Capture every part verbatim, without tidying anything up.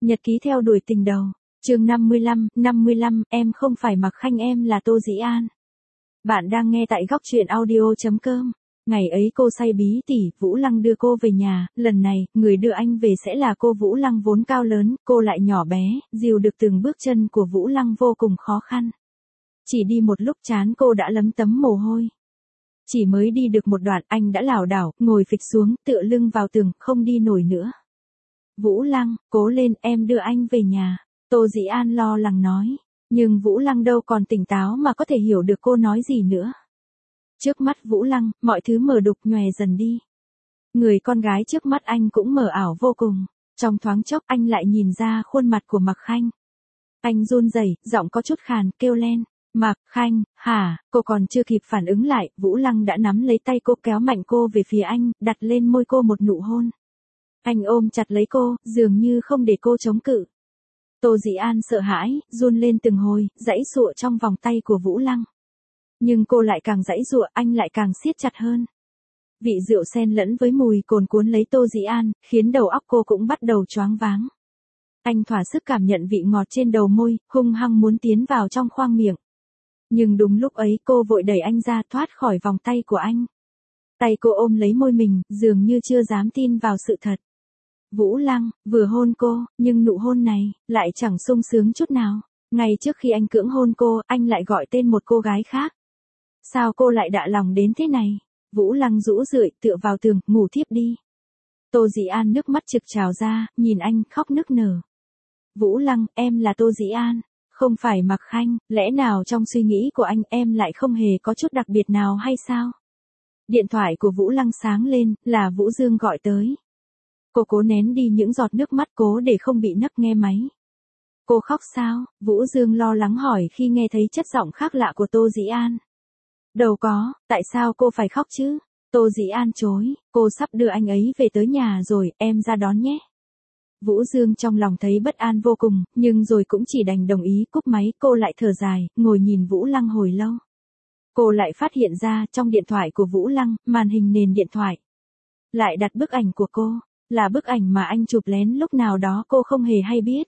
Nhật ký theo đuổi tình đầu, chương năm mươi lăm, năm mươi lăm, em không phải Mạc Khanh, em là Tô Dĩ An. Bạn đang nghe tại góc truyện audio chấm com. Ngày ấy cô say bí tỉ, Vũ Lăng đưa cô về nhà, lần này, người đưa anh về sẽ là cô. Vũ Lăng vốn cao lớn, cô lại nhỏ bé, dìu được từng bước chân của Vũ Lăng vô cùng khó khăn. Chỉ đi một lúc trán cô đã lấm tấm mồ hôi. Chỉ mới đi được một đoạn anh đã lảo đảo, ngồi phịch xuống, tựa lưng vào tường, không đi nổi nữa. Vũ Lăng, cố lên, em đưa anh về nhà. Tô Dĩ An lo lắng nói. Nhưng Vũ Lăng đâu còn tỉnh táo mà có thể hiểu được cô nói gì nữa. Trước mắt Vũ Lăng, mọi thứ mờ đục nhòe dần đi. Người con gái trước mắt anh cũng mờ ảo vô cùng. Trong thoáng chốc anh lại nhìn ra khuôn mặt của Mạc Khanh. Anh run rẩy, giọng có chút khàn, kêu lên. Mạc Khanh, hả? Cô còn chưa kịp phản ứng lại, Vũ Lăng đã nắm lấy tay cô, kéo mạnh cô về phía anh, đặt lên môi cô một nụ hôn. Anh ôm chặt lấy cô, dường như không để cô chống cự. Tô Dĩ An sợ hãi, run lên từng hồi, giãy giụa trong vòng tay của Vũ Lăng. Nhưng cô lại càng giãy giụa, anh lại càng siết chặt hơn. Vị rượu xen lẫn với mùi cồn cuốn lấy Tô Dĩ An, khiến đầu óc cô cũng bắt đầu choáng váng. Anh thỏa sức cảm nhận vị ngọt trên đầu môi, hung hăng muốn tiến vào trong khoang miệng. Nhưng đúng lúc ấy cô vội đẩy anh ra, thoát khỏi vòng tay của anh. Tay cô ôm lấy môi mình, dường như chưa dám tin vào sự thật. Vũ Lăng, vừa hôn cô, nhưng nụ hôn này, lại chẳng sung sướng chút nào. Ngay trước khi anh cưỡng hôn cô, anh lại gọi tên một cô gái khác. Sao cô lại đạ lòng đến thế này? Vũ Lăng rũ rượi, tựa vào tường, ngủ thiếp đi. Tô Dĩ An nước mắt trực trào ra, nhìn anh, khóc nức nở. Vũ Lăng, em là Tô Dĩ An, không phải Mạc Khanh, lẽ nào trong suy nghĩ của anh em lại không hề có chút đặc biệt nào hay sao? Điện thoại của Vũ Lăng sáng lên, là Vũ Dương gọi tới. Cô cố nén đi những giọt nước mắt cố để không bị nấc nghe máy. Cô khóc sao? Vũ Dương lo lắng hỏi khi nghe thấy chất giọng khác lạ của Tô Dĩ An. Đâu có, tại sao cô phải khóc chứ? Tô Dĩ An chối, cô sắp đưa anh ấy về tới nhà rồi, em ra đón nhé. Vũ Dương trong lòng thấy bất an vô cùng, nhưng rồi cũng chỉ đành đồng ý. Cúp máy, cô lại thở dài, ngồi nhìn Vũ Lăng hồi lâu. Cô lại phát hiện ra trong điện thoại của Vũ Lăng, màn hình nền điện thoại lại đặt bức ảnh của cô, là bức ảnh mà anh chụp lén lúc nào đó cô không hề hay biết.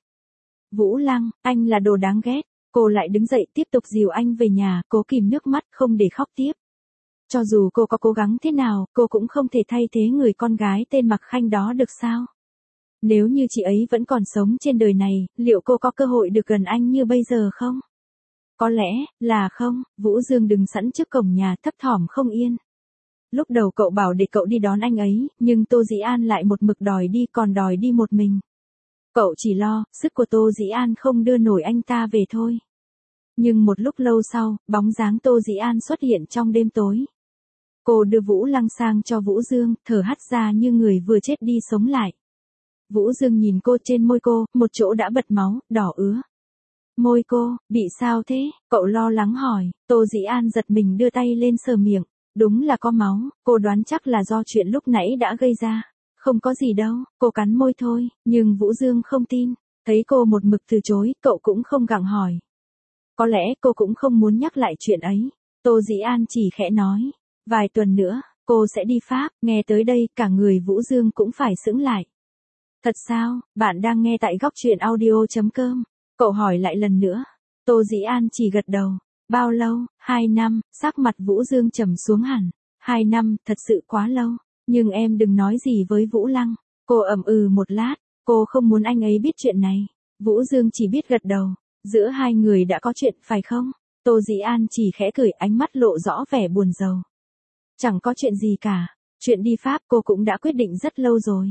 Vũ Lăng, anh là đồ đáng ghét. Cô lại đứng dậy tiếp tục dìu anh về nhà, cố kìm nước mắt không để khóc tiếp. Cho dù cô có cố gắng thế nào, cô cũng không thể thay thế người con gái tên Mạc Khanh đó được sao? Nếu như chị ấy vẫn còn sống trên đời này, liệu cô có cơ hội được gần anh như bây giờ không? Có lẽ, là không. Vũ Dương đứng sẵn trước cổng nhà, thấp thỏm không yên. Lúc đầu cậu bảo để cậu đi đón anh ấy, nhưng Tô Dĩ An lại một mực đòi đi, còn đòi đi một mình. Cậu chỉ lo, sức của Tô Dĩ An không đưa nổi anh ta về thôi. Nhưng một lúc lâu sau, bóng dáng Tô Dĩ An xuất hiện trong đêm tối. Cô đưa Vũ Lăng sang cho Vũ Dương, thở hắt ra như người vừa chết đi sống lại. Vũ Dương nhìn cô, trên môi cô, một chỗ đã bật máu, đỏ ứa. Môi cô, bị sao thế? Cậu lo lắng hỏi. Tô Dĩ An giật mình đưa tay lên sờ miệng. Đúng là có máu, cô đoán chắc là do chuyện lúc nãy đã gây ra. Không có gì đâu, cô cắn môi thôi, nhưng Vũ Dương không tin. Thấy cô một mực từ chối, cậu cũng không gặng hỏi. Có lẽ cô cũng không muốn nhắc lại chuyện ấy. Tô Dĩ An chỉ khẽ nói. Vài tuần nữa, cô sẽ đi Pháp. Nghe tới đây, cả người Vũ Dương cũng phải sững lại. Thật sao? Bạn đang nghe tại góc truyện audio chấm com. Cậu hỏi lại lần nữa. Tô Dĩ An chỉ gật đầu. Bao lâu? Hai năm. Sắc mặt Vũ Dương trầm xuống hẳn. Hai năm, thật sự quá lâu. Nhưng em đừng nói gì với Vũ Lăng. Cô ậm ừ một lát. Cô không muốn anh ấy biết chuyện này. Vũ Dương chỉ biết gật đầu. Giữa hai người đã có chuyện, phải không? Tô Dĩ An chỉ khẽ cười, ánh mắt lộ rõ vẻ buồn rầu. Chẳng có chuyện gì cả. Chuyện đi Pháp cô cũng đã quyết định rất lâu rồi.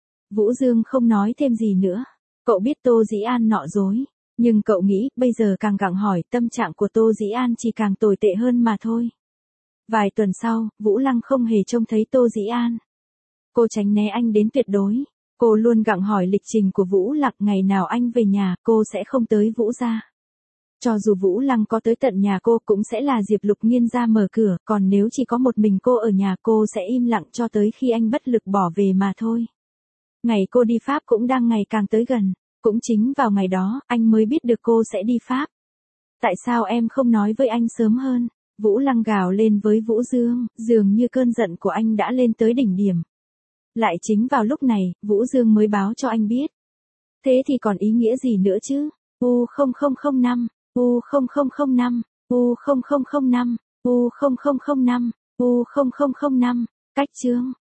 Vũ Dương không nói thêm gì nữa. Cậu biết Tô Dĩ An nọ dối. Nhưng cậu nghĩ, bây giờ càng gặng hỏi, tâm trạng của Tô Dĩ An chỉ càng tồi tệ hơn mà thôi. Vài tuần sau, Vũ Lăng không hề trông thấy Tô Dĩ An. Cô tránh né anh đến tuyệt đối. Cô luôn gặng hỏi lịch trình của Vũ Lăng, ngày nào anh về nhà, cô sẽ không tới Vũ gia. Cho dù Vũ Lăng có tới tận nhà cô cũng sẽ là Diệp Lục Nghiên ra mở cửa, còn nếu chỉ có một mình cô ở nhà cô sẽ im lặng cho tới khi anh bất lực bỏ về mà thôi. Ngày cô đi Pháp cũng đang ngày càng tới gần. Cũng chính vào ngày đó, anh mới biết được cô sẽ đi Pháp. Tại sao em không nói với anh sớm hơn? Vũ Lăng gào lên với Vũ Dương, dường như cơn giận của anh đã lên tới đỉnh điểm. Lại chính vào lúc này, Vũ Dương mới báo cho anh biết. Thế thì còn ý nghĩa gì nữa chứ? U không không không năm, U không không không năm, U không không không năm, U không không không năm, U không không không năm, cách chương.